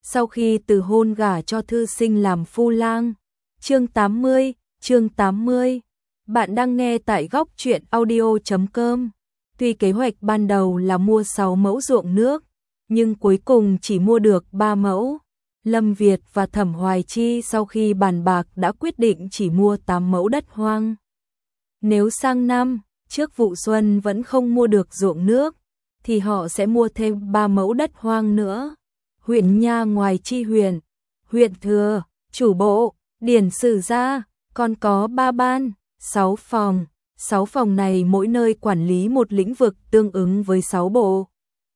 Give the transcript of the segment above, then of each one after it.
sau khi từ hôn gả cho thư sinh làm phu lang. Chương 80. Bạn đang nghe tại góc truyện audio.com. Tuy kế hoạch ban đầu là mua 6 mẫu ruộng nước, nhưng cuối cùng chỉ mua được 3 mẫu. Lâm Việt và Thẩm Hoài Chi sau khi bàn bạc đã quyết định chỉ mua 8 mẫu đất hoang. Nếu sang năm, trước vụ xuân vẫn không mua được ruộng nước, thì họ sẽ mua thêm 3 mẫu đất hoang nữa. Huyện Nha ngoài Chi huyện Thừa, chủ bộ, điển sử gia, còn có 3 ban, 6 phòng. 6 phòng này mỗi nơi quản lý một lĩnh vực tương ứng với 6 bộ.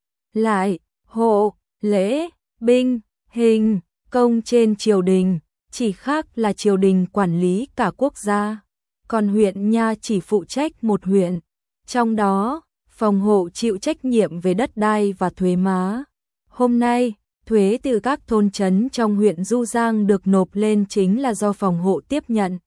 Lại, hộ, lễ, binh, hình, công trên triều đình, chỉ khác là triều đình quản lý cả quốc gia, còn huyện Nha chỉ phụ trách một huyện. Trong đó, phòng hộ chịu trách nhiệm về đất đai và thuế má. Hôm nay, thuế từ các thôn trấn trong huyện Du Giang được nộp lên chính là do phòng hộ tiếp nhận.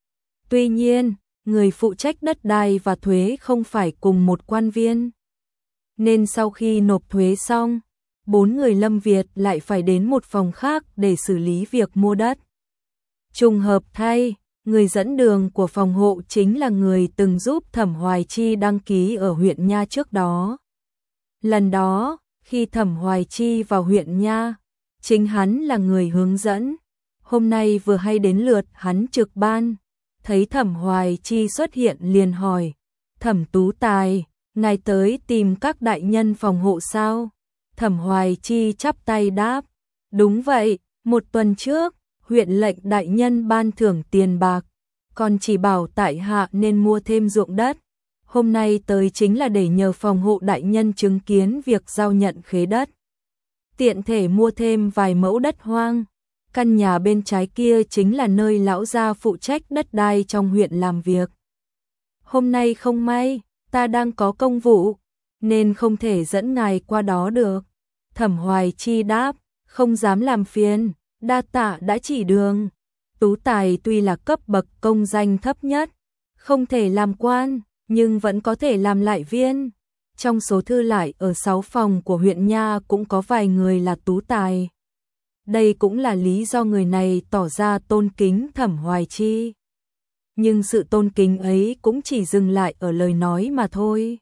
Tuy nhiên, người phụ trách đất đai và thuế không phải cùng một quan viên. Nên sau khi nộp thuế xong, 4 người Lâm Việt lại phải đến một phòng khác để xử lý việc mua đất. Trùng hợp thay, người dẫn đường của phòng hộ chính là người từng giúp Thẩm Hoài Chi đăng ký ở huyện Nha trước đó. Lần đó, khi Thẩm Hoài Chi vào huyện Nha, chính hắn là người hướng dẫn. Hôm nay vừa hay đến lượt hắn trực ban, thấy Thẩm Hoài Chi xuất hiện liền hỏi: "Thẩm Tú Tài, ngài tới tìm các đại nhân phòng hộ sao?" Thẩm Hoài Chi chắp tay đáp: "Đúng vậy, một tuần trước, huyện lệnh đại nhân ban thưởng tiền bạc, còn chỉ bảo tại hạ nên mua thêm ruộng đất. Hôm nay tới chính là để nhờ phòng hộ đại nhân chứng kiến việc giao nhận khế đất. Tiện thể mua thêm vài mẫu đất hoang. Căn nhà bên trái kia chính là nơi lão gia phụ trách đất đai trong huyện làm việc. Hôm nay không may, ta đang có công vụ, nên không thể dẫn ngài qua đó được." Thẩm Hoài Chi đáp: "Không dám làm phiền, đa tạ đã chỉ đường. Tú Tài tuy là cấp bậc công danh thấp nhất, không thể làm quan, nhưng vẫn có thể làm lại viên. Trong số thư lại ở 6 phòng của huyện Nha cũng có vài người là tú tài." Đây cũng là lý do người này tỏ ra tôn kính Thẩm Hoài Chi. Nhưng sự tôn kính ấy cũng chỉ dừng lại ở lời nói mà thôi.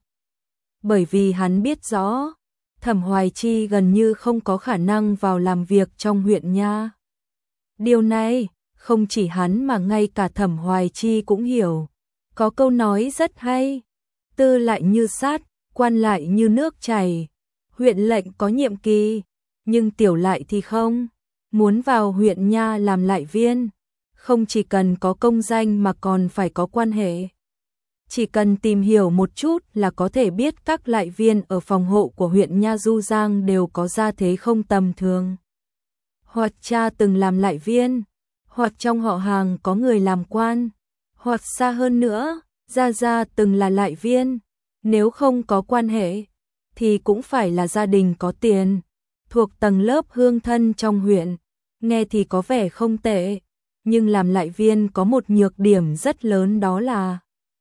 Bởi vì hắn biết rõ, Thẩm Hoài Chi gần như không có khả năng vào làm việc trong huyện Nha. Điều này, không chỉ hắn mà ngay cả Thẩm Hoài Chi cũng hiểu. Có câu nói rất hay: tư lại như sát, quan lại như nước chảy. Huyện lệnh có nhiệm kỳ, nhưng tiểu lại thì không. Muốn vào huyện Nha làm lại viên, không chỉ cần có công danh mà còn phải có quan hệ. Chỉ cần tìm hiểu một chút là có thể biết các lại viên ở phòng hộ của huyện Nha Du Giang đều có gia thế không tầm thường. Hoặc cha từng làm lại viên, hoặc trong họ hàng có người làm quan, hoặc xa hơn nữa, gia từng là lại viên. Nếu không có quan hệ, thì cũng phải là gia đình có tiền, thuộc tầng lớp hương thân trong huyện. Nghe thì có vẻ không tệ, nhưng làm lại viên có một nhược điểm rất lớn, đó là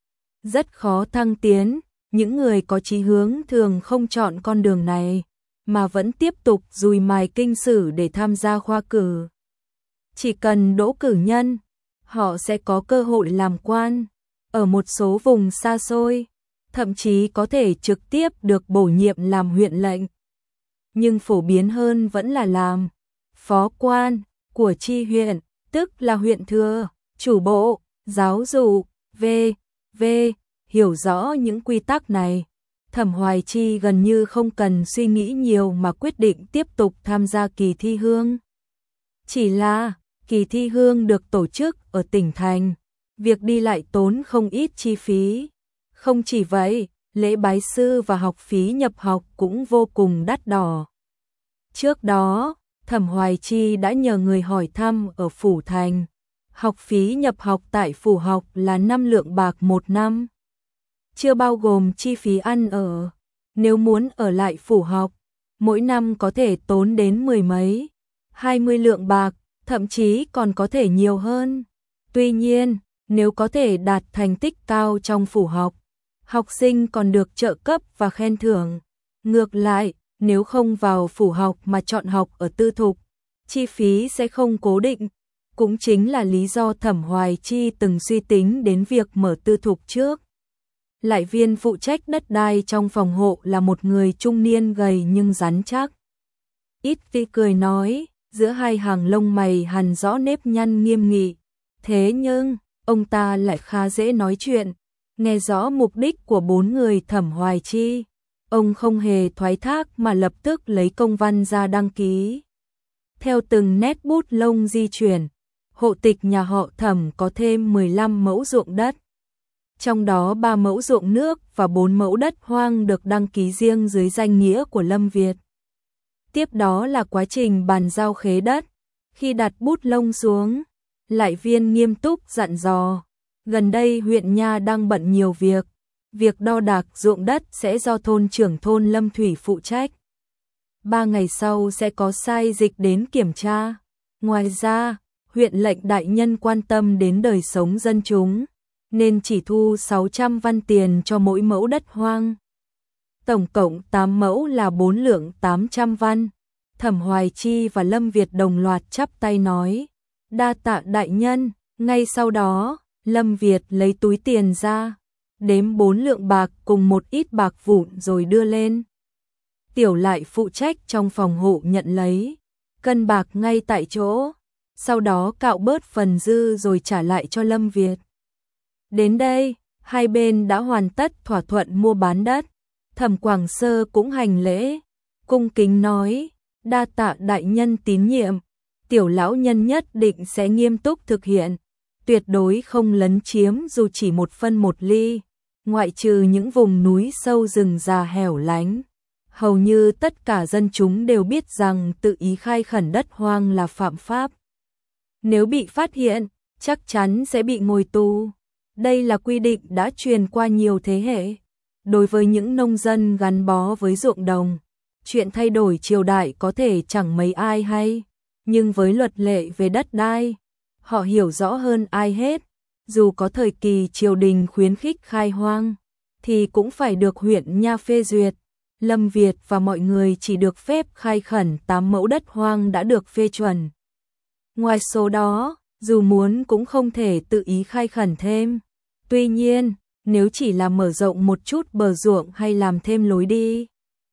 rất khó thăng tiến. Những người có chí hướng thường không chọn con đường này, mà vẫn tiếp tục dùi mài kinh sử để tham gia khoa cử. Chỉ cần đỗ cử nhân, họ sẽ có cơ hội làm quan. Ở một số vùng xa xôi, thậm chí có thể trực tiếp được bổ nhiệm làm huyện lệnh. Nhưng phổ biến hơn vẫn là làm phó quan của chi huyện, tức là huyện thừa, chủ bộ, giáo dục, v.v. Hiểu rõ những quy tắc này, Thẩm Hoài Chi gần như không cần suy nghĩ nhiều mà quyết định tiếp tục tham gia kỳ thi hương. Chỉ là, kỳ thi hương được tổ chức ở tỉnh thành, việc đi lại tốn không ít chi phí. Không chỉ vậy, lễ bái sư và học phí nhập học cũng vô cùng đắt đỏ. Trước đó, Thẩm Hoài Chi đã nhờ người hỏi thăm ở phủ thành. Học phí nhập học tại phủ học là 5 lượng bạc một năm, chưa bao gồm chi phí ăn ở. Nếu muốn ở lại phủ học, mỗi năm có thể tốn đến 10 mấy, 20 lượng bạc, thậm chí còn có thể nhiều hơn. Tuy nhiên, nếu có thể đạt thành tích cao trong phủ học, học sinh còn được trợ cấp và khen thưởng. Ngược lại, nếu không vào phủ học mà chọn học ở tư thục, chi phí sẽ không cố định. Cũng chính là lý do Thẩm Hoài Chi từng suy tính đến việc mở tư thục trước. Lại viên phụ trách đất đai trong phòng hộ là một người trung niên gầy nhưng rắn chắc. Ít Vĩ cười nói, giữa hai hàng lông mày hằn rõ nếp nhăn nghiêm nghị. Thế nhưng, ông ta lại khá dễ nói chuyện, nghe rõ mục đích của bốn người Thẩm Hoài Chi. Ông không hề thoái thác mà lập tức lấy công văn ra đăng ký. Theo từng nét bút lông di chuyển, hộ tịch nhà họ Thẩm có thêm 15 mẫu ruộng đất. Trong đó 3 mẫu ruộng nước và 4 mẫu đất hoang được đăng ký riêng dưới danh nghĩa của Lâm Việt. Tiếp đó là quá trình bàn giao khế đất. Khi đặt bút lông xuống, Lại viên nghiêm túc dặn dò. Gần đây huyện Nha đang bận nhiều việc. Việc đo đạc ruộng đất sẽ do thôn trưởng thôn Lâm Thủy phụ trách. 3 ngày sau sẽ có sai dịch đến kiểm tra. Ngoài ra, huyện lệnh đại nhân quan tâm đến đời sống dân chúng, nên chỉ thu 600 văn tiền cho mỗi mẫu đất hoang. Tổng cộng 8 mẫu là 4 lượng 800 văn. Thẩm Hoài Chi và Lâm Việt đồng loạt chắp tay nói, đa tạ đại nhân. Ngay sau đó, Lâm Việt lấy túi tiền ra, đếm 4 lượng bạc cùng một ít bạc vụn rồi đưa lên. Tiểu Lại phụ trách trong phòng hộ nhận lấy, cân bạc ngay tại chỗ, sau đó cạo bớt phần dư rồi trả lại cho Lâm Việt. Đến đây, hai bên đã hoàn tất thỏa thuận mua bán đất. Thẩm Quảng Sơ cũng hành lễ, cung kính nói, đa tạ đại nhân tín nhiệm, tiểu lão nhân nhất định sẽ nghiêm túc thực hiện, tuyệt đối không lấn chiếm dù chỉ một phân một ly, ngoại trừ những vùng núi sâu rừng già hẻo lánh. Hầu như tất cả dân chúng đều biết rằng tự ý khai khẩn đất hoang là phạm pháp. Nếu bị phát hiện, chắc chắn sẽ bị ngồi tù. Đây là quy định đã truyền qua nhiều thế hệ. Đối với những nông dân gắn bó với ruộng đồng, chuyện thay đổi triều đại có thể chẳng mấy ai hay, nhưng với luật lệ về đất đai, họ hiểu rõ hơn ai hết. Dù có thời kỳ triều đình khuyến khích khai hoang, thì cũng phải được huyện Nha phê duyệt. Lâm Việt và mọi người chỉ được phép khai khẩn 8 mẫu đất hoang đã được phê chuẩn. Ngoài số đó, dù muốn cũng không thể tự ý khai khẩn thêm. Tuy nhiên, nếu chỉ là mở rộng một chút bờ ruộng hay làm thêm lối đi,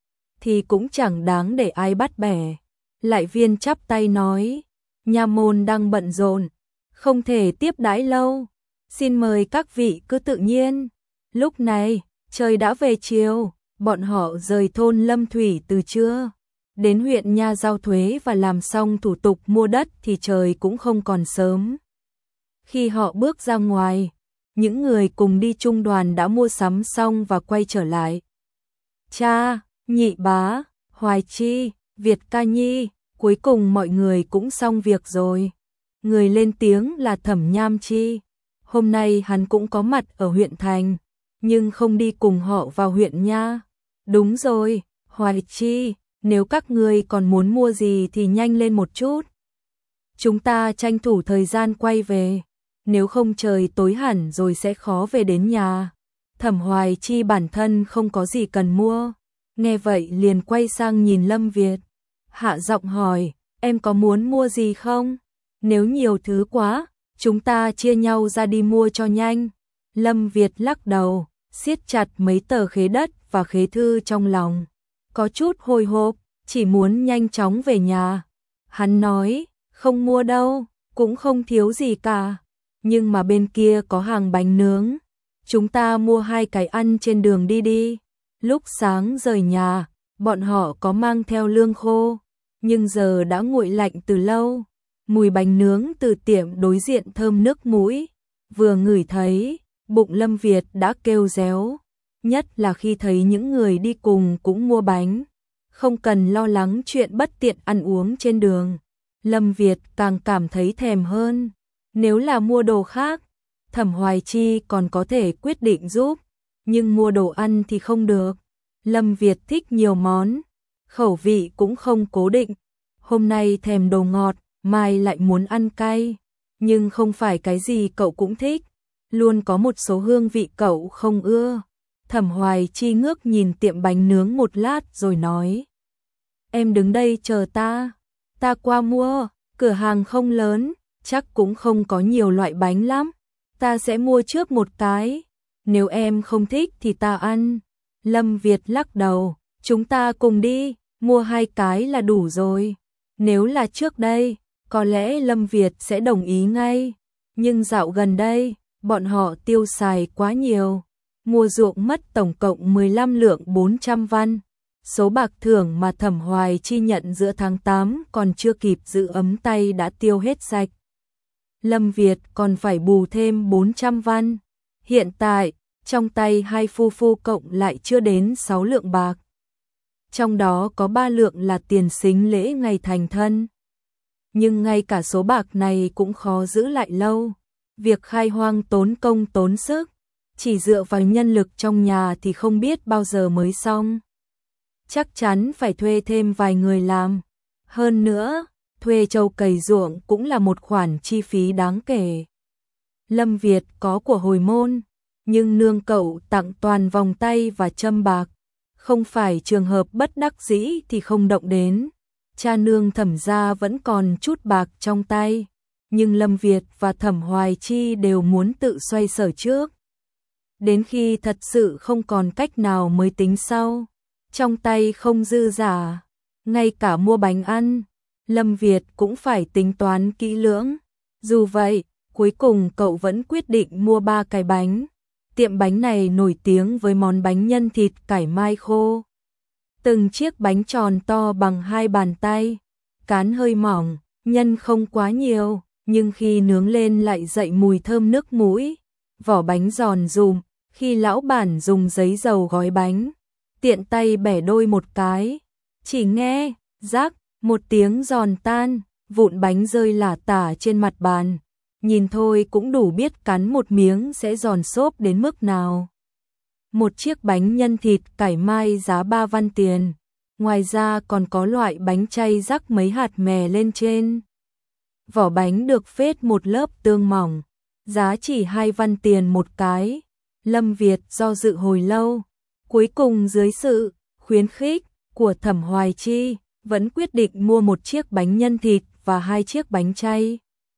thì cũng chẳng đáng để ai bắt bẻ. Lại viên chắp tay nói, nha môn đang bận rộn, không thể tiếp đãi lâu. Xin mời các vị cứ tự nhiên. Lúc này, trời đã về chiều, bọn họ rời thôn Lâm Thủy từ trưa. Đến huyện Nha giao thuế và làm xong thủ tục mua đất thì trời cũng không còn sớm. Khi họ bước ra ngoài, những người cùng đi chung đoàn đã mua sắm xong và quay trở lại. Cha, nhị bá, Hoài Chi, Việt Ca Nhi, cuối cùng mọi người cũng xong việc rồi. Người lên tiếng là Thẩm Nham Chi. Hôm nay hắn cũng có mặt ở huyện thành, nhưng không đi cùng họ vào huyện Nha. Đúng rồi, Hoài Chi, nếu các ngươi còn muốn mua gì thì nhanh lên một chút. Chúng ta tranh thủ thời gian quay về, nếu không trời tối hẳn rồi sẽ khó về đến nhà. Thẩm Hoài Chi bản thân không có gì cần mua, nghe vậy liền quay sang nhìn Lâm Việt, hạ giọng hỏi, em có muốn mua gì không? Nếu nhiều thứ quá, chúng ta chia nhau ra đi mua cho nhanh. Lâm Việt lắc đầu, siết chặt mấy tờ khế đất và khế thư trong lòng, có chút hồi hộp, chỉ muốn nhanh chóng về nhà. Hắn nói, không mua đâu, cũng không thiếu gì cả, nhưng mà bên kia có hàng bánh nướng, chúng ta mua 2 cái ăn trên đường đi đi. Lúc sáng rời nhà, bọn họ có mang theo lương khô, nhưng giờ đã nguội lạnh từ lâu. Mùi bánh nướng từ tiệm đối diện thơm nước mũi, vừa ngửi thấy, bụng Lâm Việt đã kêu réo, nhất là khi thấy những người đi cùng cũng mua bánh, không cần lo lắng chuyện bất tiện ăn uống trên đường. Lâm Việt càng cảm thấy thèm hơn. Nếu là mua đồ khác, Thẩm Hoài Chi còn có thể quyết định giúp, nhưng mua đồ ăn thì không được. Lâm Việt thích nhiều món, khẩu vị cũng không cố định. Hôm nay thèm đồ ngọt, mai lại muốn ăn cay, nhưng không phải cái gì cậu cũng thích, luôn có một số hương vị cậu không ưa. Thẩm Hoài Chi ngước nhìn tiệm bánh nướng một lát rồi nói, em đứng đây chờ ta. Ta qua mua, cửa hàng không lớn, chắc cũng không có nhiều loại bánh lắm. Ta sẽ mua trước một cái, nếu em không thích thì ta ăn. Lâm Việt lắc đầu, chúng ta cùng đi, mua 2 cái là đủ rồi. Nếu là trước đây, có lẽ Lâm Việt sẽ đồng ý ngay. Nhưng dạo gần đây, bọn họ tiêu xài quá nhiều. Mua ruộng mất tổng cộng 15 lượng 400 văn. Số bạc thưởng mà Thẩm Hoài Chi nhận giữa tháng 8 còn chưa kịp giữ ấm tay đã tiêu hết sạch. Lâm Việt còn phải bù thêm 400 văn. Hiện tại, trong tay hai phu phu cộng lại chưa đến 6 lượng bạc. Trong đó có 3 lượng là tiền sính lễ ngày thành thân. Nhưng ngay cả số bạc này cũng khó giữ lại lâu. Việc khai hoang tốn công tốn sức, chỉ dựa vào nhân lực trong nhà thì không biết bao giờ mới xong. Chắc chắn phải thuê thêm vài người làm. Hơn nữa, thuê trâu cày ruộng cũng là một khoản chi phí đáng kể. Lâm Việt có của hồi môn, nhưng nương cậu tặng toàn vòng tay và châm bạc. Không phải trường hợp bất đắc dĩ thì không động đến. Cha nương Thẩm gia vẫn còn chút bạc trong tay, nhưng Lâm Việt và Thẩm Hoài Chi đều muốn tự xoay sở trước. Đến khi thật sự không còn cách nào mới tính sau. Trong tay không dư giả, ngay cả mua bánh ăn, Lâm Việt cũng phải tính toán kỹ lưỡng. Dù vậy, cuối cùng cậu vẫn quyết định mua 3 cái bánh. Tiệm bánh này nổi tiếng với món bánh nhân thịt cải mai khô. Từng chiếc bánh tròn to bằng 2 bàn tay, cán hơi mỏng, nhân không quá nhiều, nhưng khi nướng lên lại dậy mùi thơm nước mũi. Vỏ bánh giòn rụm, khi lão bản dùng giấy dầu gói bánh, tiện tay bẻ đôi một cái, chỉ nghe rắc một tiếng giòn tan, vụn bánh rơi lả tả trên mặt bàn. Nhìn thôi cũng đủ biết cắn một miếng sẽ giòn xốp đến mức nào. Một chiếc bánh nhân thịt cải mai giá 3 văn tiền. Ngoài ra còn có loại bánh chay rắc mấy hạt mè lên trên. Vỏ bánh được phết một lớp tương mỏng, giá chỉ 2 văn tiền một cái. Lâm Việt do dự hồi lâu, cuối cùng dưới sự khuyến khích của Thẩm Hoài Chi, vẫn quyết định mua một chiếc bánh nhân thịt và 2 chiếc bánh chay.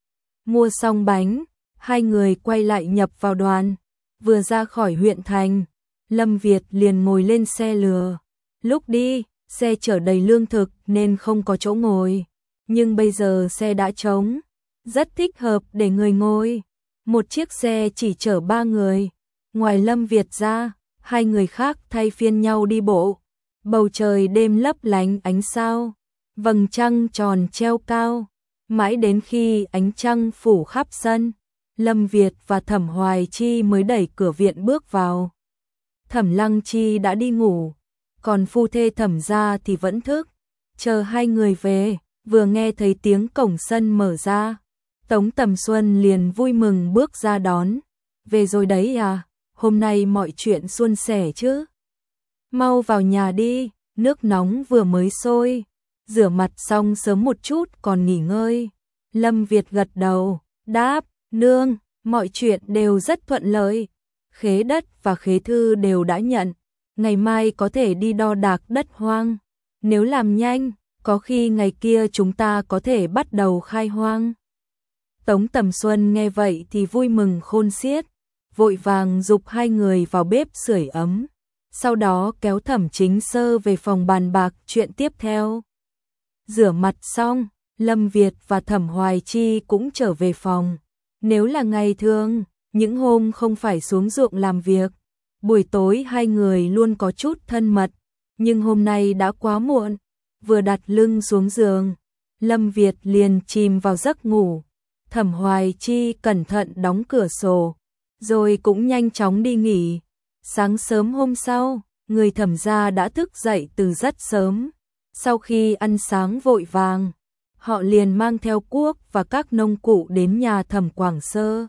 Mua xong bánh, hai người quay lại nhập vào đoàn. Vừa ra khỏi huyện thành, Lâm Việt liền ngồi lên xe lừa. Lúc đi, xe chở đầy lương thực nên không có chỗ ngồi. Nhưng bây giờ xe đã trống, rất thích hợp để người ngồi. Một chiếc xe chỉ chở 3 người. Ngoài Lâm Việt ra, 2 người khác thay phiên nhau đi bộ. Bầu trời đêm lấp lánh ánh sao, vầng trăng tròn treo cao. Mãi đến khi ánh trăng phủ khắp sân, Lâm Việt và Thẩm Hoài Chi mới đẩy cửa viện bước vào. Thẩm Lăng Chi đã đi ngủ, còn phu thê Thẩm gia thì vẫn thức. Chờ hai người về, vừa nghe thấy tiếng cổng sân mở ra, Tống Tầm Xuân liền vui mừng bước ra đón. Về rồi đấy à, hôm nay mọi chuyện suôn sẻ chứ? Mau vào nhà đi, nước nóng vừa mới sôi. Rửa mặt xong sớm một chút còn nghỉ ngơi. Lâm Việt gật đầu, đáp, nương, mọi chuyện đều rất thuận lợi. Khế đất và khế thư đều đã nhận. Ngày mai có thể đi đo đạc đất hoang. Nếu làm nhanh, có khi ngày kia chúng ta có thể bắt đầu khai hoang. Tống Tầm Xuân nghe vậy thì vui mừng khôn xiết, vội vàng giục hai người vào bếp sưởi ấm. Sau đó kéo Thẩm Chính Sơ về phòng bàn bạc chuyện tiếp theo. Rửa mặt xong, Lâm Việt và Thẩm Hoài Chi cũng trở về phòng. Nếu là ngày thường, những hôm không phải xuống ruộng làm việc, buổi tối hai người luôn có chút thân mật. Nhưng hôm nay đã quá muộn, vừa đặt lưng xuống giường, Lâm Việt liền chìm vào giấc ngủ. Thẩm Hoài Chi cẩn thận đóng cửa sổ, rồi cũng nhanh chóng đi nghỉ. Sáng sớm hôm sau, người Thẩm gia đã thức dậy từ rất sớm. Sau khi ăn sáng vội vàng, họ liền mang theo cuốc và các nông cụ đến nhà Thẩm Quảng Sơ.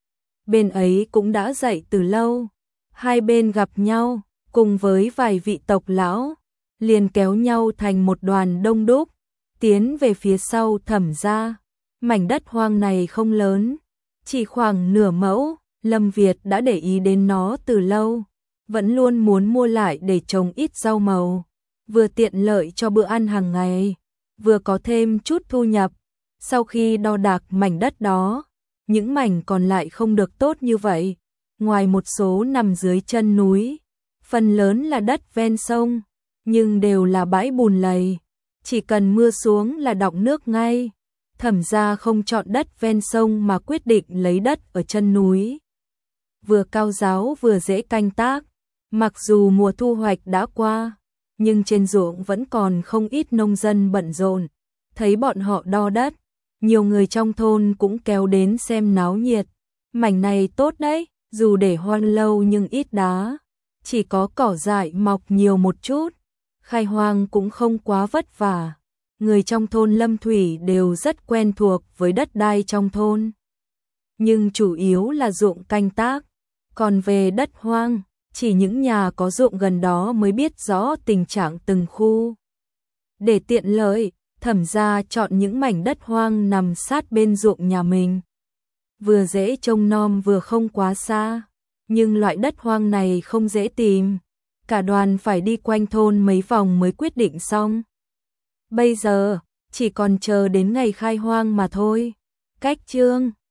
Bên ấy cũng đã dậy từ lâu. Hai bên gặp nhau, cùng với vài vị tộc lão, liền kéo nhau thành một đoàn đông đúc, tiến về phía sau Thẩm gia. Mảnh đất hoang này không lớn, chỉ khoảng nửa mẫu. Lâm Việt đã để ý đến nó từ lâu, vẫn luôn muốn mua lại để trồng ít rau màu, vừa tiện lợi cho bữa ăn hàng ngày. vừa có thêm chút thu nhập. Sau khi đo đạc mảnh đất đó, những mảnh còn lại không được tốt như vậy. Ngoài một số nằm dưới chân núi, phần lớn là đất ven sông, nhưng đều là bãi bùn lầy. Chỉ cần mưa xuống là đọng nước ngay. Thẩm gia không chọn đất ven sông mà quyết định lấy đất ở chân núi. Vừa cao ráo vừa dễ canh tác. Mặc dù mùa thu hoạch đã qua, nhưng trên ruộng vẫn còn không ít nông dân bận rộn. Thấy bọn họ đo đất, nhiều người trong thôn cũng kéo đến xem náo nhiệt. Mảnh này tốt đấy, dù để hoang lâu nhưng ít đá, chỉ có cỏ dại mọc nhiều một chút. Khai hoang cũng không quá vất vả. Người trong thôn Lâm Thủy đều rất quen thuộc với đất đai trong thôn. Nhưng chủ yếu là ruộng canh tác. Còn về đất hoang, chỉ những nhà có ruộng gần đó mới biết rõ tình trạng từng khu. Để tiện lợi, Thẩm gia chọn những mảnh đất hoang nằm sát bên ruộng nhà mình. Vừa dễ trông nom vừa không quá xa. Nhưng loại đất hoang này không dễ tìm. Cả đoàn phải đi quanh thôn mấy vòng mới quyết định xong. Bây giờ, chỉ còn chờ đến ngày khai hoang mà thôi. Cách chương